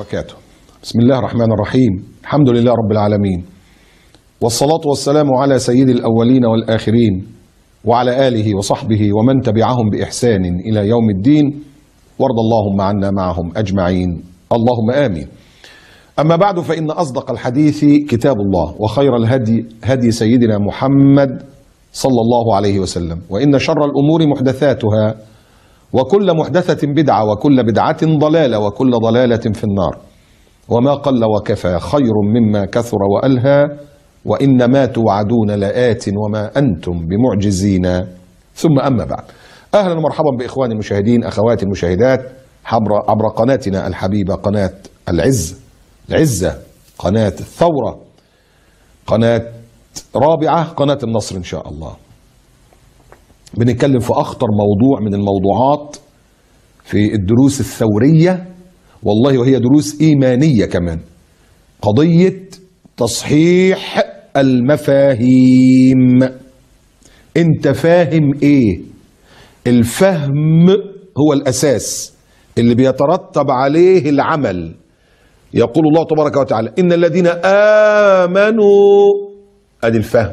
وبركاته. بسم الله الرحمن الرحيم. الحمد لله رب العالمين، والصلاة والسلام على سيد الأولين والآخرين وعلى آله وصحبه ومن تبعهم بإحسان إلى يوم الدين، وارض اللهم عنا معهم أجمعين، اللهم آمين. أما بعد، فإن أصدق الحديث كتاب الله، وخير الهدي هدي سيدنا محمد صلى الله عليه وسلم، وإن شر الأمور محدثاتها، وكل محدثة بدعة، وكل بدعة ضلالة، وكل ضلالة في النار. وما قل وكفى خير مما كثر وألهى، وإنما توعدون لآت وما أنتم بمعجزين. ثم أما بعد، أهلا ومرحبا بإخواني المشاهدين، أخواتي المشاهدات عبر قناتنا الحبيبة، قناة العزة، قناة الثورة، قناة رابعة، قناة النصر إن شاء الله. بنتكلم في أخطر موضوع من الموضوعات في الدروس الثورية، والله وهي دروس إيمانية كمان، قضية تصحيح المفاهيم. أنت فاهم إيه؟ الفهم هو الأساس اللي بيترتب عليه العمل. يقول الله تبارك وتعالى: إن الذين آمنوا، أدي الفهم،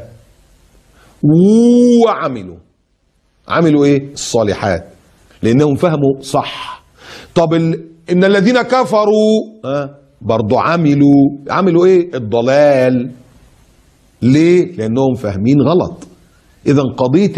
عملوا ايه؟ الصالحات، لانهم فهموا صح. طب ان الذين كفروا برضو عملوا ايه؟ الضلال. ليه؟ لانهم فاهمين غلط. اذا قضية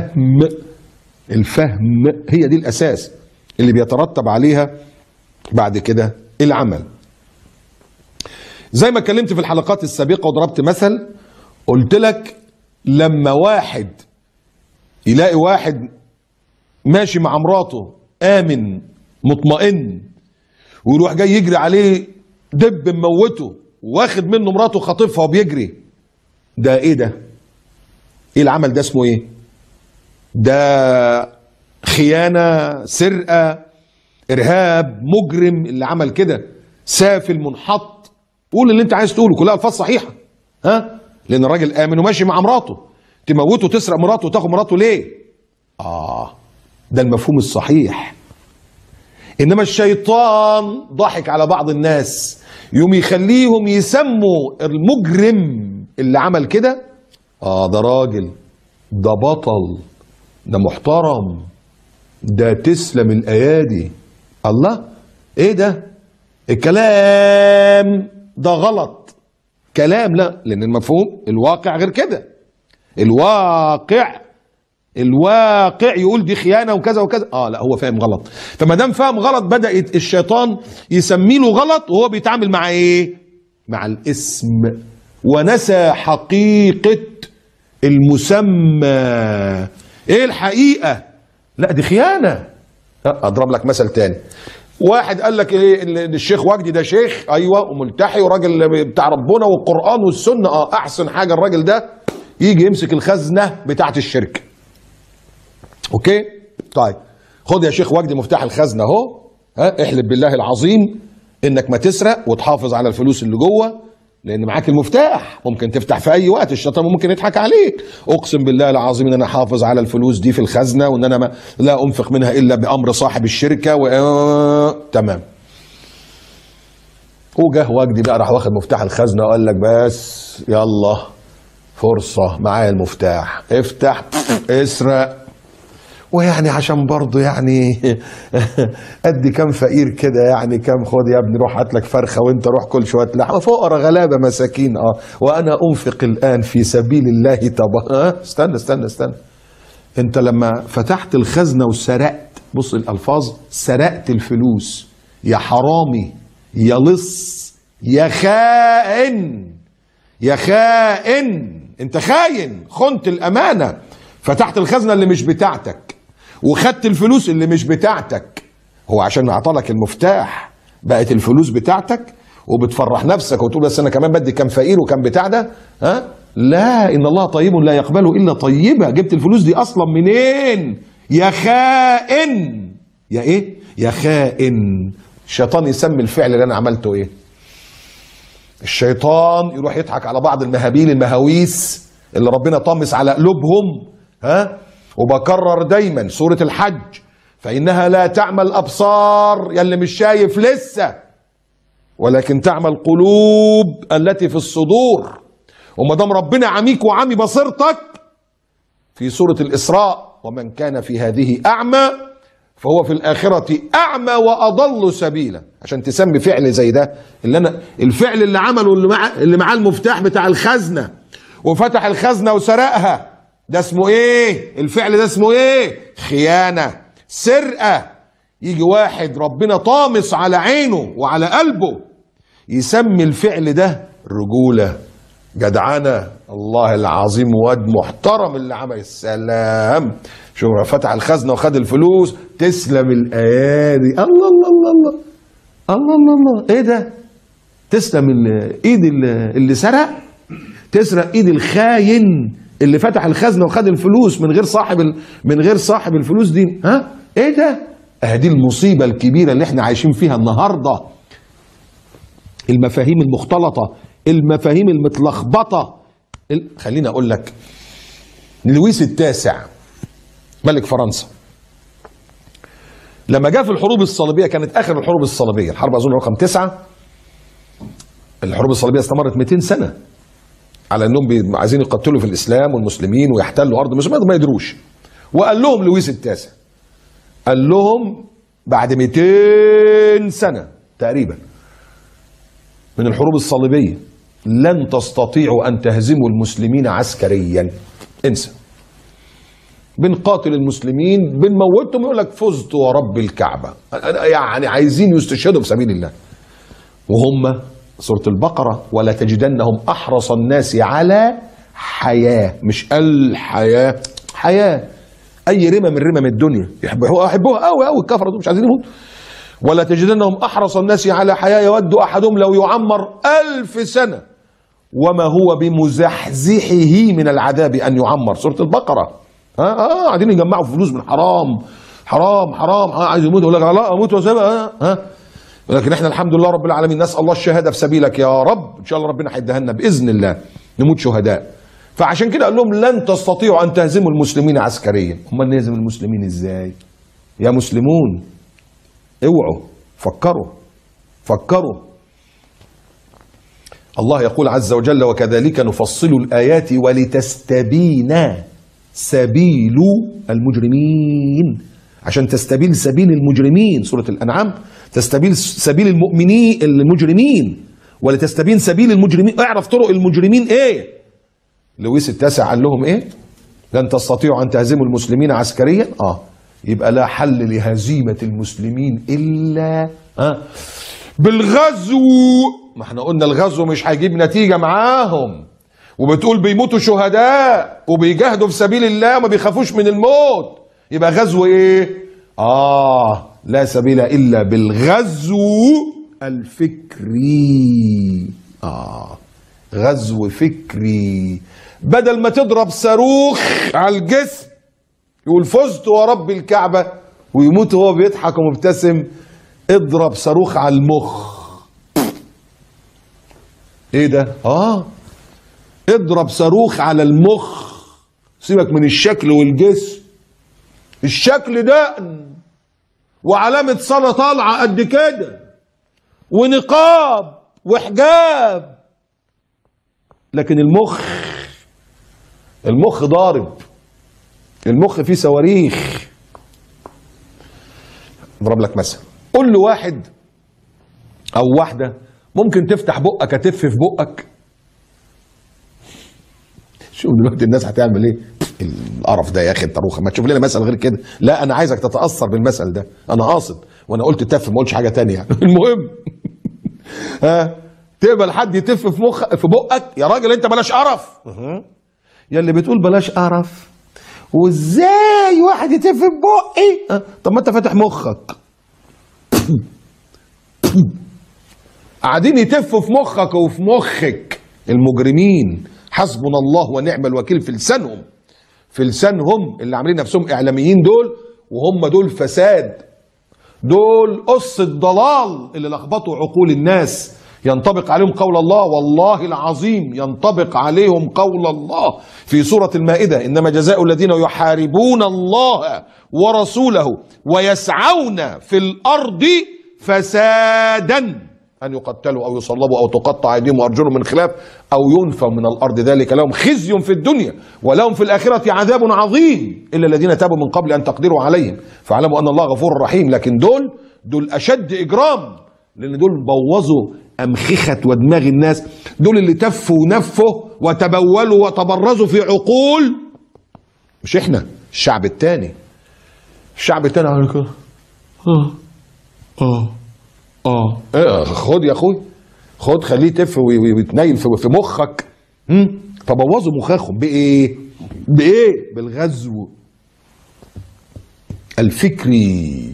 الفهم هي دي الاساس اللي بيترتب عليها بعد كده العمل. زي ما اتكلمت في الحلقات السابقة وضربت مثل، قلت لك لما واحد يلاقي واحد ماشي مع مراته آمن مطمئن، ويروح جاي يجري عليه دب مموته، واخد منه مراته خاطفها وبيجري، ده ايه ده؟ ايه العمل ده؟ اسمه ايه؟ ده خيانة، سرقة، ارهاب، مجرم اللي عمل كده، سافل، منحط. قول اللي انت عايز تقوله، كلها الفاظ صحيحة، لان الراجل آمن وماشي مع مراته، تموته تسرق مراته وتاخد مراته ليه؟ ده المفهوم الصحيح. انما الشيطان ضحك على بعض الناس، يوم يخليهم يسموا المجرم اللي عمل كده ده راجل، ده بطل، ده محترم، ده تسلم الايادي. الله، ايه ده؟ الكلام ده غلط، كلام لا، لان المفهوم الواقع غير كده. الواقع يقول دي خيانه وكذا وكذا. لا، هو فاهم غلط. فما دام فاهم غلط، بدأ الشيطان يسمي له غلط، وهو بيتعامل مع ايه؟ مع الاسم، ونسى حقيقه المسمى. ايه الحقيقه؟ لا، دي خيانه. اضرب لك مثل تاني. واحد قال لك ايه؟ الشيخ وجدي ده شيخ، ايوه، وملتحي وراجل بتاع ربنا والقران والسنه. احسن حاجه الراجل ده يجي يمسك الخزنه بتاعت الشركه. اوكي، طيب خد يا شيخ وجدي مفتاح الخزنه اهو، احلف بالله العظيم انك ما تسرق وتحافظ على الفلوس اللي جوه، لان معاك المفتاح، ممكن تفتح في اي وقت، الشيطان ممكن يضحك عليك. اقسم بالله العظيم ان انا حافظ على الفلوس دي في الخزنه، وان انا لا انفق منها الا بامر صاحب الشركه تمام. وجه وجدي بقى راح واخد مفتاح الخزنه وقال لك بس يلا فرصه، معايا المفتاح، افتح اسرق. ويعني عشان برضه يعني ادي كام فقير كده، يعني كام، خد يا ابني روح هات لك فرخه وانت روح كل شويه لحمه، فقراء غلابه مساكين. وانا انفق الان في سبيل الله استنى. انت لما فتحت الخزنه وسرقت، بص الالفاظ، سرقت الفلوس، يا حرامي، يا لص، يا خائن، انت خاين، خنت الامانه، فتحت الخزنه اللي مش بتاعتك وخدت الفلوس اللي مش بتاعتك. هو عشان اعطالك المفتاح بقت الفلوس بتاعتك، وبتفرح نفسك وتقول بس انا كمان بدي كام فقير وكام بتاع ده. لا، ان الله طيب لا يقبل الا طيبه. جبت الفلوس دي اصلا منين؟ يا خائن. يا ايه؟ يا خائن. الشيطان يسمي الفعل اللي انا عملته ايه؟ الشيطان يروح يضحك على بعض المهاويس اللي ربنا طمس على قلوبهم. وبكرر دايما سورة الحج، فإنها لا تعمى الأبصار. يلي مش شايف لسه، ولكن تعمى القلوب التي في الصدور. وما دام ربنا عميك وعمي بصيرتك في سورة الإسراء، ومن كان في هذه أعمى فهو في الآخرة أعمى وأضل سبيلا. عشان تسمي فعل زي ده، الفعل اللي عمله اللي معاه المفتاح بتاع الخزنة وفتح الخزنة وسرقها، ده اسمه ايه؟ الفعل ده اسمه ايه؟ خيانة، سرقة. يجي واحد ربنا طامس على عينه وعلى قلبه يسمي الفعل ده رجولة، جدعنة. الله العظيم، واد محترم اللي عمل. السلام، شوف فتح الخزنة وخد الفلوس. تسلم الأيادي. الله الله الله الله الله الله الله. ايه ده؟ تسلم ايد اللي سرق، تسرق ايد الخاين اللي فتح الخزنة وخد الفلوس من غير صاحب الفلوس دي. ها ايه ده؟ دي المصيبة الكبيرة اللي احنا عايشين فيها النهاردة. المفاهيم المختلطة، المفاهيم المتلخبطة. خليني اقول لك، لويس التاسع ملك فرنسا لما جاء في الحروب الصليبية، كانت اخر الحروب الصليبية، الحرب اظن رقم 9. الحروب الصليبية استمرت 200 سنة على انهم عايزين يقتلوا في الاسلام والمسلمين ويحتلوا ارض المسلمين، ما يدروش. وقال لهم لويس التاسع، قال لهم بعد 200 سنة تقريبا من الحروب الصليبية لن تستطيعوا أن تهزموا المسلمين عسكريا. انسى. بنقاتل المسلمين بنموتهم، يقول لك فزت ورب الكعبة. يعني عايزين يستشهدوا في سبيل الله. وهم سورة البقرة، ولا تجدنهم أحرص الناس على حياة، مش الحياة، حياة. أي رمة من رمم الدنيا يحبوها قوي قوي الكفرة دول، مش عايزين يموتوا. ولا تجدنهم أحرص الناس على حياة يود أحدهم لو يعمر 1000 سنة وما هو بمزحزحه من العذاب أن يعمر. سورة البقرة. قاعدين يجمعوا فلوس من حرام حرام حرام. عايز يموت يقول لك لا اموت واسيبها. لكن احنا الحمد لله رب العالمين، نسأل الله الشهادة في سبيلك يا رب. ان شاء الله ربنا هيديها لنا بإذن الله، نموت شهداء. فعشان كده قال لهم لن تستطيعوا أن تهزموا المسلمين عسكريا. امال نهزم المسلمين ازاي؟ يا مسلمون اوعوا، فكروا. الله يقول عز وجل: وكذلك نفصل الآيات ولتستبين سبيل المجرمين. عشان تستبين سبيل المجرمين، سورة الأنعام، تستبين سبيل المجرمين ولتستبين سبيل المجرمين. اعرف طرق المجرمين ايه. لويس التاسع قال لهم ايه؟ لن تستطيعوا أن تهزموا المسلمين عسكريا. يبقى لا حل لهزيمة المسلمين إلا بالغزو. ما احنا قلنا الغزو مش هيجيب نتيجة معاهم. وبتقول بيموتوا شهداء وبيجاهدوا في سبيل الله وما بيخافوش من الموت. يبقى غزو ايه؟ لا سبيل إلا بالغزو الفكري. غزو فكري. بدل ما تضرب صاروخ على الجسم يقول فزت ورب الكعبة ويموت وهو بيضحك ومبتسم، اضرب صاروخ على المخ. ايه ده؟ اضرب صاروخ على المخ. سيبك من الشكل والجسم. الشكل ده وعلامة صلاة طالعة قد كده ونقاب وحجاب، لكن المخ ضارب، المخ فيه صواريخ. اضرب لك مثل، قول له واحد او واحده ممكن تفتح بقك اتف في بقك. شوف دلوقتي الناس هتعمل ايه؟ القرف ده يا اخي الطروخه، ما تشوف لنا مثل غير كده. لا انا عايزك تتاثر بالمثل ده، انا قاصد وانا قلت تف، ما قلتش حاجه تانية يعني. المهم تقبل حد يتف في بقك؟ يا راجل انت بلاش قرف. يا اللي بتقول بلاش قرف، وازاي واحد يتف في بقي؟ طب ما انت فاتح مخك. قاعدين يتفوا في مخك وفي مخك. المجرمين حسبنا الله ونعم الوكيل في لسانهم اللي عاملين نفسهم اعلاميين دول، وهم دول فساد، دول قصة ضلال اللي لخبطوا عقول الناس. ينطبق عليهم قول الله، والله العظيم ينطبق عليهم قول الله في سورة المائدة: إنما جزاء الذين يحاربون الله ورسوله ويسعون في الأرض فسادا أن يقتلوا أو يصلبوا أو تقطع أيديهم وأرجلهم من خلاف أو ينفوا من الأرض، ذلك لهم خزي في الدنيا ولهم في الآخرة عذاب عظيم إلا الذين تابوا من قبل أن تقدروا عليهم فاعلموا أن الله غفور رحيم. لكن دول أشد إجرام، لأن دول بوظوا أمخخة ودماغ الناس، دول اللي تفوا ونفوا وتبولوا وتبرزوا في عقول، مش إحنا، الشعب التاني. الشعب التاني على كده خد يا اخوي، خد خليه تف ويتنيل في مخك. فبوظوا مخاخهم بايه؟ بالغزو الفكري.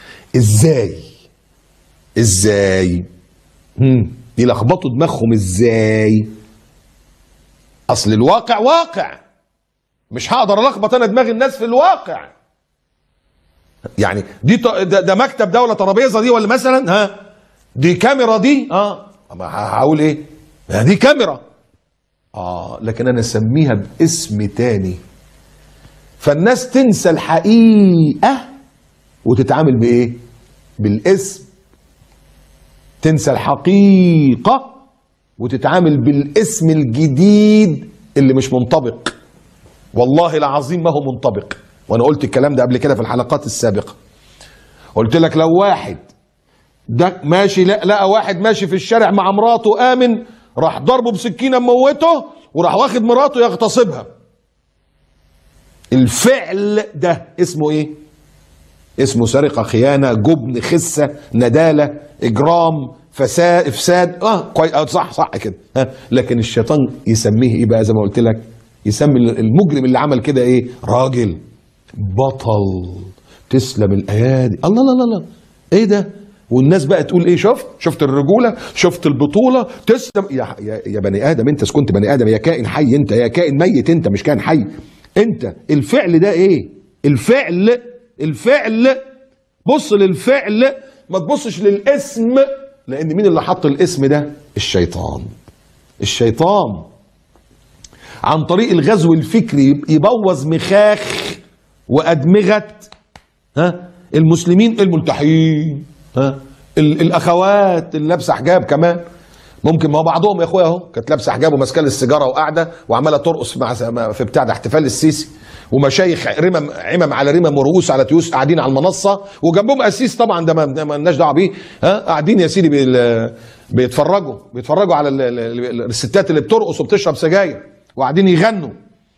ازاي يلخبطوا دماغهم ازاي؟ اصل الواقع واقع، مش هقدر الخبط انا دماغ الناس في الواقع. يعني ده مكتب ده ولا ترابيزه دي ولا مثلا دي كاميرا دي هقول ايه؟ دي كاميرا لكن انا اسميها باسم تاني، فالناس تنسى الحقيقه وتتعامل بايه؟ بالاسم. تنسى الحقيقه وتتعامل بالاسم الجديد اللي مش منطبق. والله العظيم ما هو منطبق، وانا قلت الكلام ده قبل كده في الحلقات السابقه. قلت لك لو واحد ده ماشي لقى واحد ماشي في الشارع مع مراته آمن، راح ضربه بسكينه موته وراح واخد مراته يغتصبها، الفعل ده اسمه ايه؟ اسمه سرقه، خيانه، جبن، خسه، نداله، اجرام، فساد، افساد. كويس، صح كده. لكن الشيطان يسميه ايه بقى؟ زي ما قلت لك، يسمي المجرم اللي عمل كده ايه؟ راجل، بطل، تسلم الايادي. الله لا لا لا، ايه ده؟ والناس بقى تقول ايه؟ شفت الرجوله، شفت البطوله، تسلم يا بني ادم. انت كنت بني ادم، يا كائن حي انت، يا كائن ميت انت، مش كائن حي انت. الفعل ده ايه؟ الفعل بص للفعل، ما تبصش للاسم، لان مين اللي حط الاسم ده؟ الشيطان عن طريق الغزو الفكري يبوظ مخاخ وأدمغة المسلمين الملتحين، الأخوات اللي لابسة حجاب كمان. ممكن، ما هو بعضهم يا اخويا اهو كانت لابسه حجاب وماسكه السيجاره وقاعده وعماله ترقص في بتاع ده احتفال السيسي، ومشايخ عمم على رمم ورؤوس على تيوس قاعدين على المنصه، وجنبهم قسيس طبعا ده ما لناش دعوه بيه، قاعدين يا سيدي بيتفرجوا على الستات اللي بترقص وبتشرب سجاير وقاعدين يغنوا.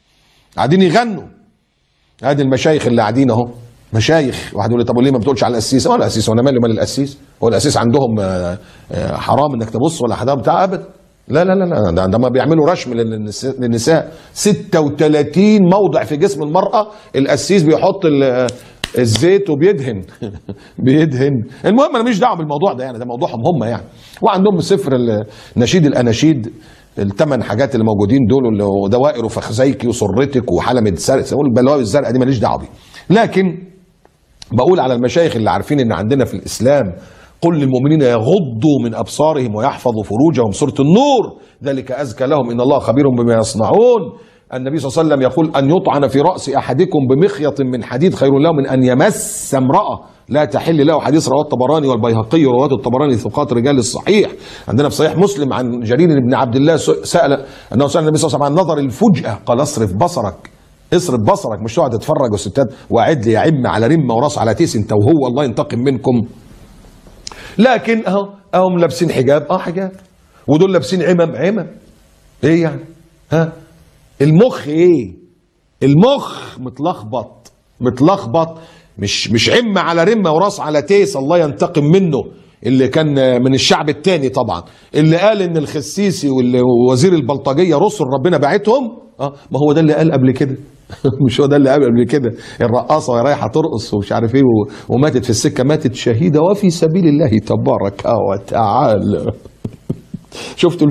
ادي المشايخ اللي قاعدين اهو، مشايخ. واحد يقول لي طب وليه ما بتقولش على القسيس؟ هو القسيس وانا مالي ومال القسيس؟ هو القسيس عندهم حرام انك تبص ولا حرام بتاع؟ ابدا، لا ده ما بيعملوا رشم للنساء. 36 موضع في جسم المرأة القسيس بيحط الزيت وبيدهن المهم انا مش دعوه بالموضوع ده، يعني ده موضوعهم هم يعني. وعندهم سفر نشيد الاناشيد، الثمان حاجات اللي موجودين دول، ودوائر وفخذيك وسرتك وحلمة سرق، اقول البلاوي الزرقاء دي ماليش دعوه بيه. لكن بقول على المشايخ اللي عارفين ان عندنا في الاسلام قل للمؤمنين يغضوا من ابصارهم ويحفظوا فروجهم، سوره النور، ذلك ازكى لهم ان الله خبير بما يصنعون. النبي صلى الله عليه وسلم يقول ان يطعن في راس احدكم بمخيط من حديد خير له من ان يمس امراه لا تحل له. حديث رواه الطبراني والبيهقي، ورواة الطبراني ثقات رجال الصحيح. عندنا في صحيح مسلم عن جرير بن عبد الله سأل النبي صلى الله عليه وسلم عن نظر الفجأة، قال اصرف بصرك، مش تقعد تتفرج والستات وقعد لي يا عم على رمه وراس على تيس انت وهو، الله ينتقم منكم. لكن اهم لابسين حجاب، حجاب، ودول لابسين عمم. ايه يعني؟ المخ ايه؟ المخ متلخبط، مش عمه على رمه وراس على تيس، الله ينتقم منه. اللي كان من الشعب التاني طبعا، اللي قال ان الخسيسي ووزير البلطجيه رسل ربنا باعتهم، ما هو ده اللي قال قبل كده مش هو ده اللي قال قبل كده الرقاصه وهي رايحه ترقص ومش عارف ايه وماتت في السكه، ماتت شهيده وفي سبيل الله تبارك وتعالى. شفتوا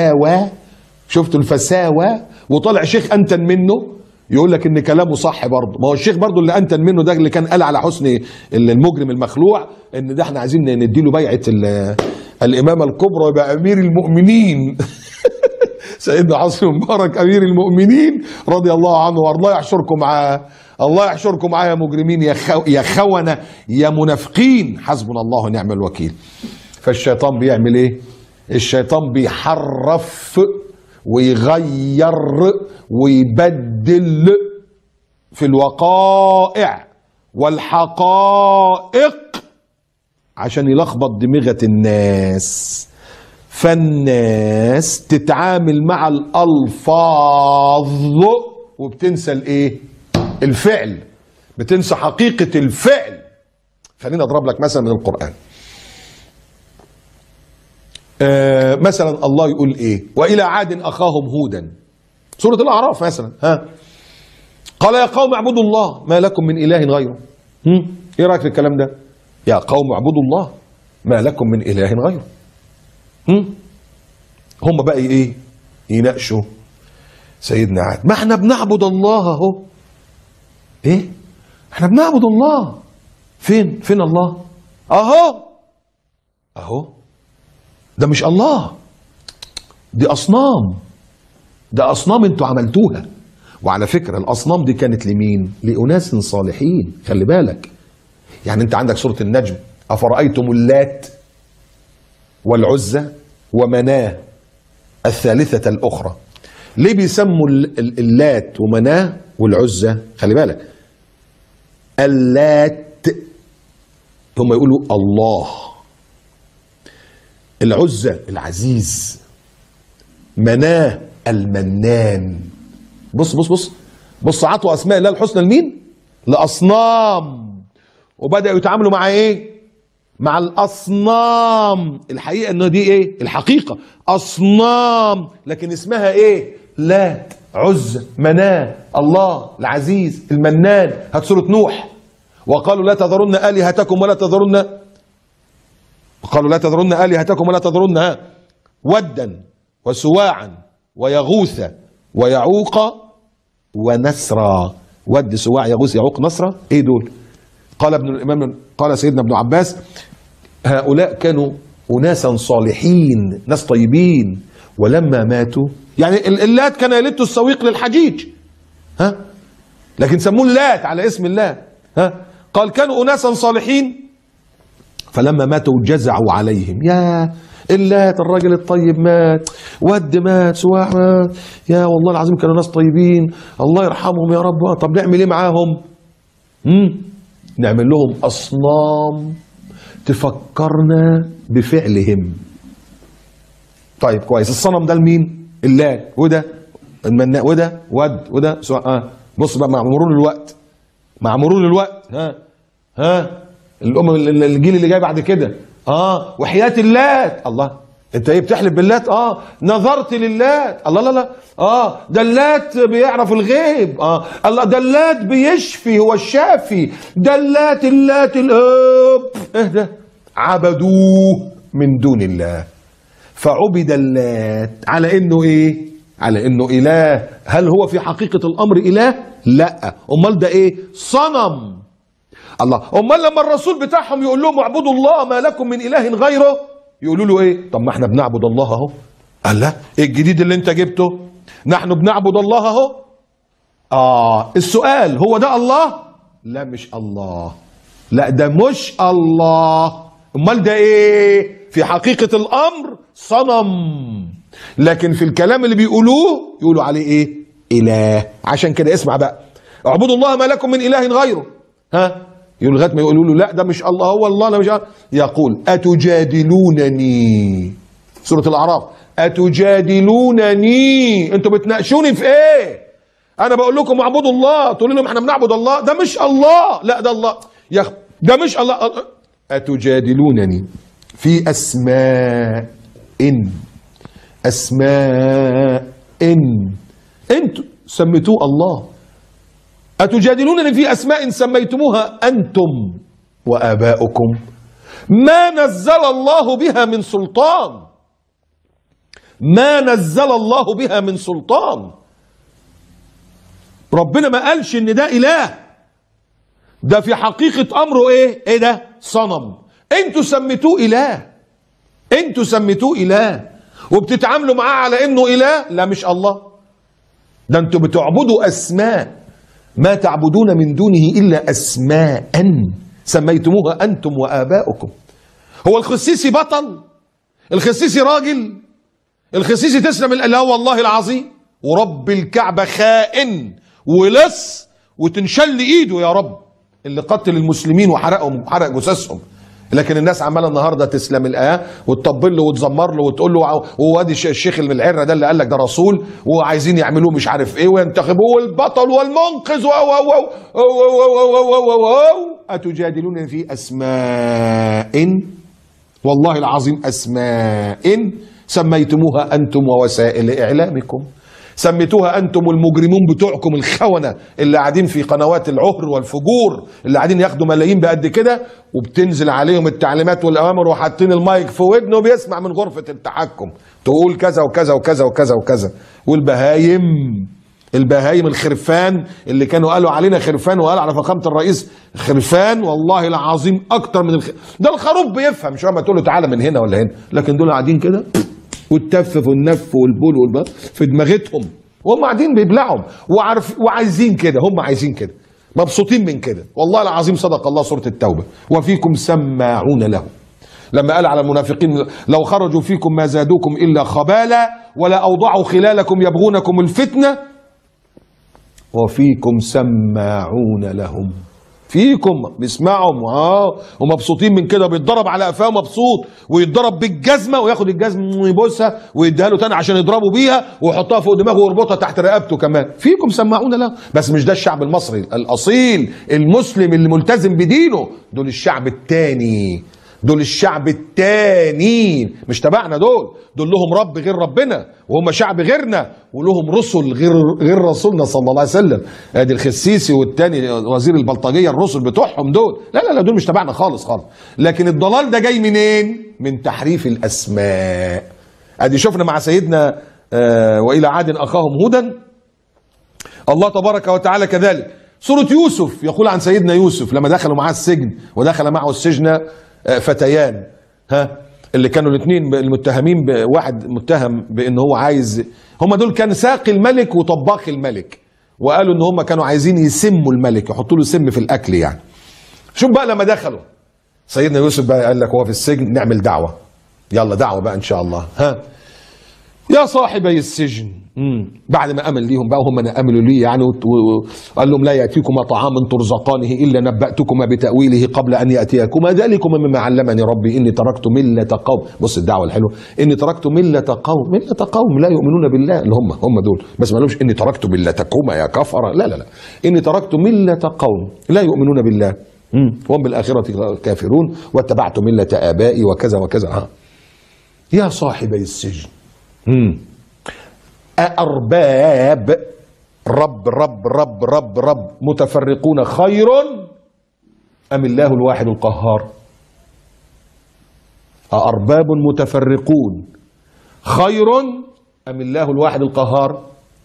الفساوه؟ وطلع شيخ انتن منه يقول لك ان كلامه صح برضه. ما هو الشيخ برضه اللي انتن منه ده اللي كان قال على حسني المجرم المخلوع ان ده احنا عايزين نديله بيعه الامامه الكبرى ويبقى امير المؤمنين. سيدنا عاصم مبارك امير المؤمنين رضي الله عنه وارضاه، الله يحشركم معاه يا مجرمين، يا خونه، يا منافقين، حسبنا الله ونعم الوكيل. فالشيطان بيعمل ايه؟ الشيطان بيحرف ويغير ويبدل في الوقائع والحقائق عشان يلخبط دماغة الناس، فالناس تتعامل مع الألفاظ وبتنسى الايه؟ الفعل، بتنسى حقيقة الفعل. خليني اضرب لك مثلا من القرآن. مثلا الله يقول ايه؟ وإلى عاد أخاهم هودا، سورة الأعراف مثلا. قال يا قوم اعبدوا الله ما لكم من إله غيره. ايه رأيك في الكلام ده؟ يا قوم اعبدوا الله ما لكم من إله غيره. هم بقى ايه؟ يناقشوا سيدنا عاد. ما احنا بنعبد الله اهو. ايه؟ احنا بنعبد الله. فين الله؟ اهو ده مش الله، دي اصنام، ده اصنام انتوا عملتوها. وعلى فكرة الاصنام دي كانت لمين؟ لأناس صالحين، خلي بالك. يعني انت عندك سورة النجم، افرأيتم اللات والعزى ومناه الثالثة الأخرى. ليه بيسموا اللات ومناه والعزى؟ خلي بالك، اللات هم يقولوا الله، العزى العزيز، مناه المنان. بص عطوا اسماء الله الحسنى لمين؟ لاصنام. وبداوا يتعاملوا مع ايه؟ مع الاصنام. الحقيقه ان دي ايه؟ الحقيقه اصنام، لكن اسمها ايه؟ لات، عزى، مناه، الله العزيز المنان. هات سوره نوح. وقالوا لا تذرن الهتكم ولا تذرن، قالوا لا تذرن الهتكم ولا تذرن ودا وسواعا ويغوث ويعوق ونسرا. ود، سواع، يغوث، يعوق، نسرا، ايه دول؟ قال سيدنا ابن عباس هؤلاء كانوا اناسا صالحين، ناس طيبين، ولما ماتوا، يعني اللات كان يلت السويق للحجيج، لكن سموه اللات على اسم الله. قال كانوا اناسا صالحين فلما ماتوا جزعوا عليهم. يا اللات، الراجل الطيب مات، ود مات، سواع مات، يا والله العظيم كانوا ناس طيبين، الله يرحمهم يا رب. طب نعمل ايه معاهم؟ نعمل لهم اصنام تفكرنا بفعلهم. طيب كويس، الصنم ده لمين؟ اللات، وده المناء، وده ود، وده سواع. بص بقى مع مرور الوقت الجيل اللي جاي بعد كده وحياة اللات. الله، انت ايه بتحلف باللات؟ نظرت للات. الله لا ده اللات بيعرف الغيب. الله، ده اللات بيشفي، هو الشافي، ده اللات ايه ده؟ عبدوه من دون الله، فعبد اللات على انه ايه؟ على انه اله. هل هو في حقيقة الامر اله؟ لا، امال ده ايه؟ صنم. الله، امال لما الرسول بتاعهم يقول لهم اعبدوا الله ما لكم من اله غيره، يقولوا له ايه؟ طب ما احنا بنعبد الله اهو. قال لا، ايه الجديد اللي انت جبته؟ نحن بنعبد الله اهو. السؤال، هو ده الله؟ لا مش الله، لا ده مش الله. امال ده ايه؟ في حقيقة الامر صنم، لكن في الكلام اللي بيقولوه يقولوا عليه ايه؟ اله. عشان كده اسمع بقى، اعبدوا الله ما لكم من اله غيره. يقول لغايه ما يقولوا له لا ده مش الله، هو الله، لا مش الله. يقول اتجادلونني، سورة الاعراف، اتجادلونني، انتوا بتناقشوني في ايه؟ انا بقول لكم اعبدوا الله، تقولوا لهم احنا بنعبد الله، ده مش الله. لا ده الله ده مش الله. اتجادلونني في اسماء انتوا سميتوه الله. أتجادلونني في أسماء سميتموها أنتم وآباؤكم ما نزل الله بها من سلطان، ما نزل الله بها من سلطان. ربنا ما قالش إن ده إله، ده في حقيقة أمره إيه ده؟ صنم. أنتوا سميتوه إله، وبتتعاملوا معاه على إنه إله. لا مش الله، ده أنتوا بتعبدوا أسماء، ما تعبدون من دونه إلا أسماء سميتموها أنتم وآباؤكم. هو الخسيسي بطل؟ الخسيسي راجل؟ الخسيسي تسلم لا والله العظيم ورب الكعبة خائن ولص وتنشل ايده يا رب اللي قتل المسلمين وحرقهم وحرق جثثهم. لكن الناس عماله النهارده تسلم الايه وتطبل له وتزمر له وتقول له وادي الشيخ العره ده اللي قال لك ده رسول وعايزين يعملوه مش عارف ايه وينتخبوه البطل والمنقذ اتجادلون في اسماء والله العظيم اسماء سميتموها انتم ووسائل اعلامكم، سميتوها انتم والمجرمون بتوعكم الخونه اللي قاعدين في قنوات العهر والفجور اللي قاعدين ياخدوا ملايين بقد كده وبتنزل عليهم التعليمات والاوامر وحاطين المايك في ودنه وبيسمع من غرفه التحكم تقول كذا وكذا وكذا وكذا وكذا. والبهايم الخرفان اللي كانوا قالوا علينا خرفان وقال على فخامه الرئيس خرفان والله العظيم اكتر من ده الخروف بيفهم مش لما تقول له تعالى من هنا ولا هنا، لكن دول قاعدين كده والتف والنف والبول والبط في دماغتهم وهم قاعدين بيبلعهم وعايزين كده، هم عايزين كده مبسوطين من كده. والله العظيم صدق الله سورة التوبة وفيكم سماعون له لما قال على المنافقين لو خرجوا فيكم ما زادوكم إلا خبالا ولا أوضعوا خلالكم يبغونكم الفتنة وفيكم سماعون لهم. فيكم بيسمعهم ومبسوطين من كده بيتضرب على قفاه مبسوط ويتضرب بالجزمه وياخد الجزمه ويبوسها ويديها له تاني عشان يضربوا بيها ويحطها فوق دماغه ويربطها تحت رقبته كمان. فيكم سماعون له. بس مش ده الشعب المصري الاصيل المسلم اللي ملتزم بدينه، دول الشعب التاني، دول الشعب التاني مش تبعنا، دول لهم رب غير ربنا وهم شعب غيرنا ولهم رسل غير رسولنا صلى الله عليه وسلم. ادي الخسيسي والتاني وزير البلطجيه الرسل بتوعهم دول لا دول مش تبعنا خالص. لكن الضلال ده جاي منين؟ من تحريف الاسماء. ادي شفنا مع سيدنا والى عاد اخاهم هودا الله تبارك وتعالى كذلك. سورة يوسف يقول عن سيدنا يوسف لما دخلوا معاه السجن ودخل معه السجن فتيان اللي كانوا الاثنين المتهمين واحد متهم بان هو عايز، هم دول كان ساقي الملك وطباخ الملك وقالوا ان هم كانوا عايزين يسموا الملك يحطوا له سم في الاكل يعني. شوف بقى لما دخلوا سيدنا يوسف بقى قال لك هو في السجن نعمل دعوه، يلا دعوه بقى ان شاء الله يا صاحبي السجن. بعد ما امل ليهم بقى وهم املوا ليه يعني وقال لهم لا ياتيكما طعام ترزقانه الا نباتكما بتاويله قبل ان ياتيكما ذلكما مما علمني ربي اني تركت مله قوم. بص الدعوه الحلوه، اني تركت مله قوم لا يؤمنون بالله اللي هم دول، بس ما قالوش اني تركت ملتكما يا كفره، لا اني تركت مله قوم لا يؤمنون بالله وهم بالاخره كافرون واتبعت مله ابائي وكذا وكذا. يا صاحبي السجن أأرباب رب متفرقون خير أم الله الواحد القهار؟ أأرباب متفرقون خير أم الله الواحد القهار؟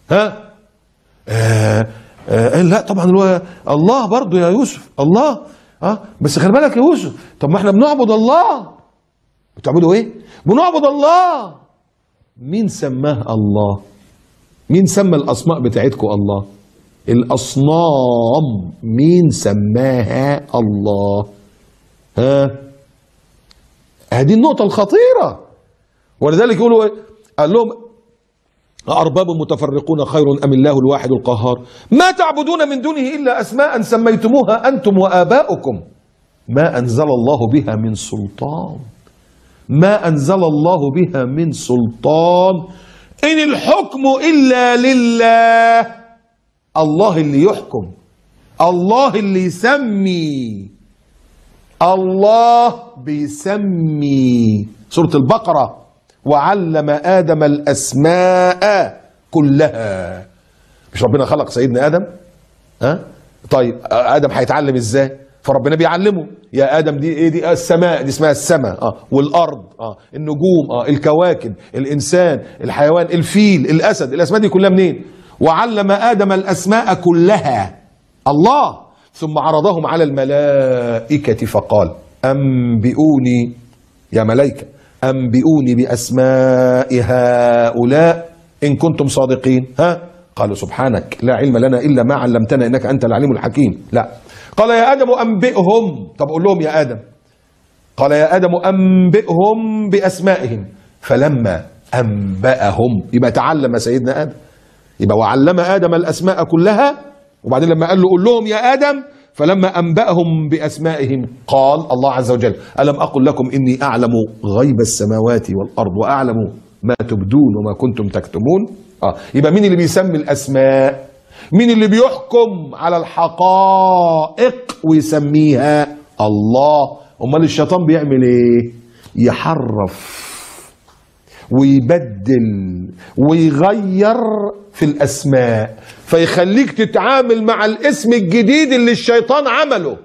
لا طبعا الله برضو يا يوسف الله بس خلي بالك يا يوسف، طب ما احنا بنعبد الله. بتعبدوا ايه؟ بنعبد الله. مين سماه الله؟ مين سمى الأسماء بتاعتكم الله؟ الأصنام مين سماها الله؟ هذه النقطة الخطيرة. ولذلك يقولوا قال لهم أأرباب متفرقون خير أم الله الواحد القهار؟ ما تعبدون من دونه إلا أسماء سميتموها أنتم وآباؤكم ما أنزل الله بها من سلطان. ما أنزل الله بها من سلطان إن الحكم إلا لله. الله اللي يحكم، الله اللي يسمي، الله بيسمي. سورة البقرة وعلم آدم الأسماء كلها. مش ربنا خلق سيدنا آدم؟ طيب آدم هيتعلم إزاي؟ فربنا بيعلمه يا ادم دي ايه؟ دي السماء، دي اسمها السماء والارض النجوم الكواكب الانسان الحيوان الفيل الاسد، الاسماء دي كلها منين؟ وعلم ادم الاسماء كلها الله ثم عرضهم على الملائكه فقال انبئوني يا ملائكه انبئوني باسماء هؤلاء ان كنتم صادقين. قالوا سبحانك لا علم لنا الا ما علمتنا انك انت العليم الحكيم. لا قال يا آدم أنبئهم. طب قول لهم يا آدم قال يا آدم أنبئهم بأسمائهم، فلما أنبأهم يبقى تعلم سيدنا آدم، يبقى وعلم آدم الأسماء كلها، وبعدين لما قال له قل لهم يا آدم فلما أنبأهم بأسمائهم قال الله عز وجل ألم أقل لكم إني أعلم غيب السماوات والأرض وأعلم ما تبدون وما كنتم تكتمون. يبقى مين اللي بيسمي الأسماء؟ مين اللي بيحكم على الحقائق ويسميها؟ الله. أمال الشيطان بيعمل إيه؟ يحرف ويبدل ويغير في الأسماء، فيخليك تتعامل مع الاسم الجديد اللي الشيطان عمله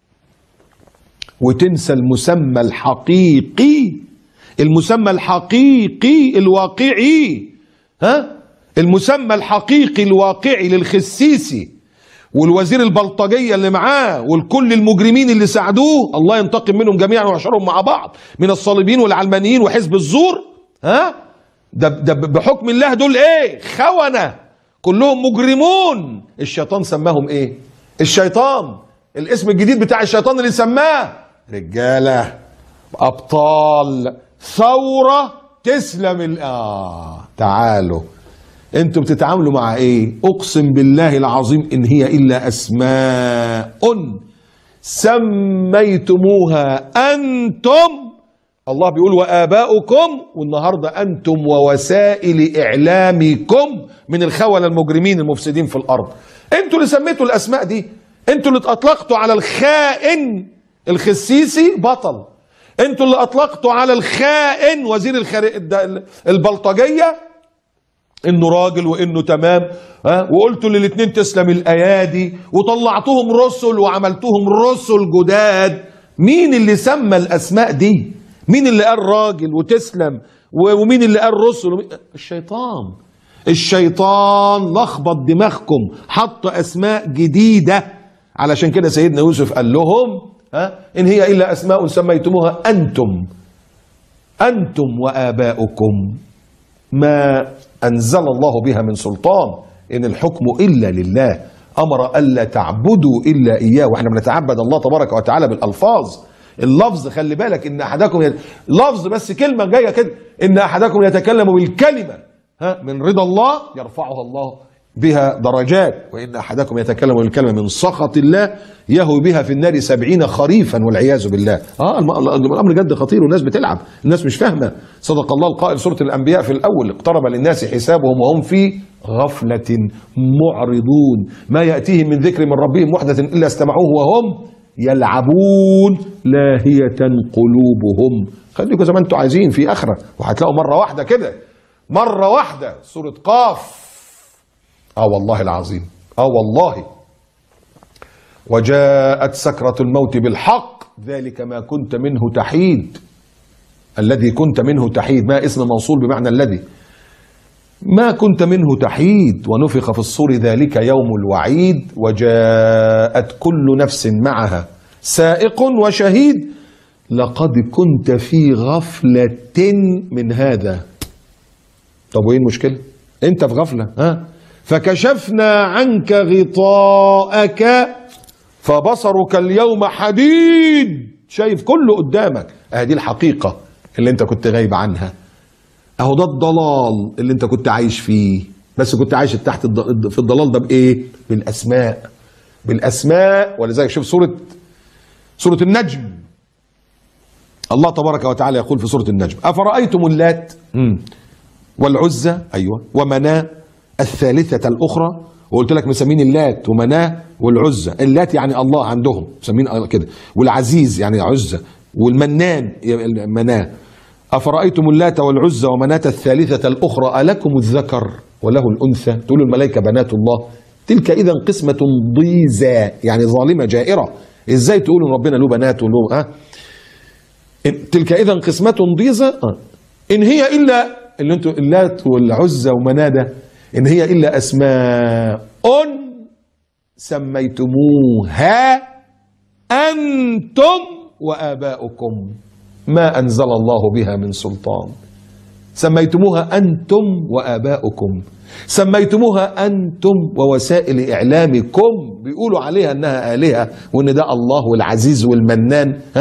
وتنسى المسمى الحقيقي، المسمى الحقيقي الواقعي، المسمى الحقيقي الواقعي للخسيسي والوزير البلطجية اللي معاه والكل المجرمين اللي ساعدوه، الله ينتقم منهم جميعا ويحشرهم مع بعض، من الصليبيين والعلمانيين وحزب الزور. ده بحكم الله دول ايه؟ خونة، كلهم مجرمون. الشيطان سماهم ايه؟ الشيطان الاسم الجديد بتاع الشيطان اللي سماه رجالة، ابطال، ثورة، تسلم تعالوا انتوا بتتعاملوا مع ايه؟ اقسم بالله العظيم ان هي الا اسماء سميتموها انتم، الله بيقول وآباؤكم، والنهاردة أنتم ووسائل إعلامكم من الخونة المجرمين المفسدين في الأرض. أنتوا اللي سميتوا الأسماء دي، أنتوا اللي أطلقتوا على الخائن الخسيسي بطل، أنتوا اللي أطلقتوا على الخائن وزير البلطجية إنه راجل وإنه تمام، وقلتوا للاتنين تسلم الأيادي وطلعتوهم رسل وعملتوهم رسل جداد. مين اللي سمى الأسماء دي؟ مين اللي قال راجل وتسلم ومين اللي قال رسل؟ الشيطان. الشيطان لخبط دماغكم، حط اسماء جديده. علشان كده سيدنا يوسف قال لهم ان هي الا اسماء سميتموها انتم واباؤكم ما انزل الله بها من سلطان، ان الحكم الا لله، امر الا تعبدوا الا اياه. واحنا بنتعبد الله تبارك وتعالى بالالفاظ. اللفظ خلي بالك ان احدكم لفظ بس كلمه جايه كده، ان احدكم يتكلم بالكلمه من رضا الله يرفعها الله بها درجات، وان احدكم يتكلم بالكلمه من سخط الله يهوي بها في النار 70 خريفا والعياذ بالله. الامر جد خطير والناس بتلعب، الناس مش فاهمه. صدق الله القائل سوره الانبياء في الاول اقترب للناس حسابهم وهم في غفله معرضون، ما ياتيهم من ذكر من ربهم محدث الا استمعوه وهم يلعبون لاهية قلوبهم. خليكم زي ما انتم عايزين في اخره، وهتلاقوا مره واحده كده، مره واحده سوره قاف. والله العظيم، والله وجاءت سكرة الموت بالحق ذلك ما كنت منه تحيد. الذي كنت منه تحيد ما اسم موصول بمعنى الذي، ما كنت منه تحيد. ونفخ في الصور ذلك يوم الوعيد وجاءت كل نفس معها سائق وشهيد لقد كنت في غفلة من هذا. طب وايه المشكلة؟ انت في غفلة. فكشفنا عنك غطاءك فبصرك اليوم حديد. شايف كله قدامك. دي الحقيقة اللي انت كنت غايب عنها. اهو ده الضلال اللي انت كنت عايش فيه، بس كنت عايش تحت في الضلال ده بايه؟ بالاسماء. ولذلك شوف سورة النجم، الله تبارك وتعالى يقول في سورة النجم افرأيتم اللات والعزى، ايوه، ومناة الثالثة الاخرى. وقلت لك مسمين اللات ومناة والعزى. اللات يعني الله عندهم مسمين كده، والعزيز يعني عزى، والمنان مناة. أفرأيتم اللات والعزى ومناة الثالثة الأخرى ألكم الذكر وله الأنثى. تقول الملائكة بنات الله. تلك إذا قسمة ضيزى، يعني ظالمة جائرة. إزاي تقولوا ربنا له بنات وله تلك إذا قسمة ضيزى. إن هي إلا اللي أنتم اللات والعزى ومناة ده، إن هي إلا أسماء سميتموها أنتم وآباؤكم ما أنزل الله بها من سلطان. سميتموها أنتم وآباؤكم، سميتموها أنتم ووسائل إعلامكم. بيقولوا عليها أنها آلهة وأن ده الله والعزيز والمنان.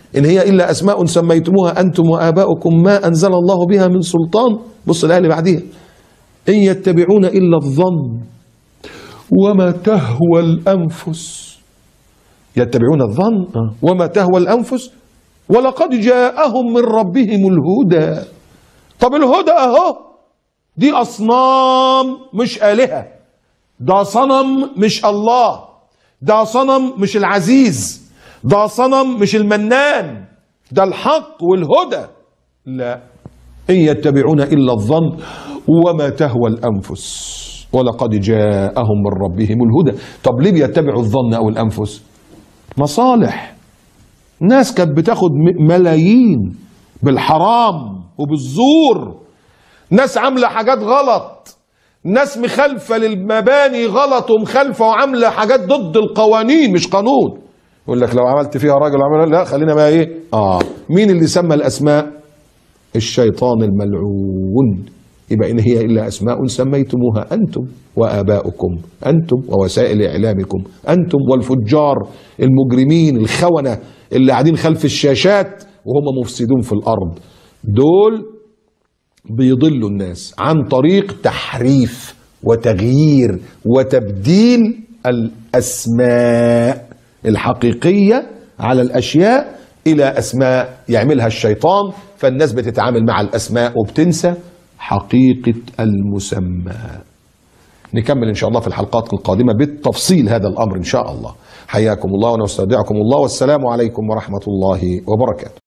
إن هي إلا أسماء سميتموها أنتم وآباؤكم ما أنزل الله بها من سلطان. بص الآية اللي بعديها، إن يتبعون إلا الظن وما تهوى الأنفس. يتبعون الظن وما تهوى الأنفس ولقد جاءهم من ربهم الهدى. طب الهدى أهو، دي أصنام مش آلهة، ده صنم مش الله، ده صنم مش العزيز، ده صنم مش المنان، ده الحق والهدى. لا، إن يتبعون إلا الظن وما تهوى الأنفس ولقد جاءهم من ربهم الهدى. طب ليه بيتبعوا الظن أو الأنفس؟ مصالح. ناس كانت بتاخد ملايين بالحرام وبالزور، ناس عاملة حاجات غلط، ناس مخالفة للمباني غلط ومخالفة وعاملة حاجات ضد القوانين مش قانون. يقول لك لو عملت فيها راجل عمل، لا خلينا بقى ايه؟ مين اللي سمى الاسماء؟ الشيطان الملعون. يبقى ان هي الا اسماء سميتموها انتم واباؤكم، انتم ووسائل اعلامكم، انتم والفجار المجرمين الخونة اللي قاعدين خلف الشاشات وهم مفسدون في الارض. دول بيضلوا الناس عن طريق تحريف وتغيير وتبديل الاسماء الحقيقية على الاشياء الى اسماء يعملها الشيطان، فالناس بتتعامل مع الاسماء وبتنسى حقيقة المسمى. نكمل ان شاء الله في الحلقات القادمة بالتفصيل هذا الامر ان شاء الله. حياكم الله ونستودعكم الله، والسلام عليكم ورحمة الله وبركاته.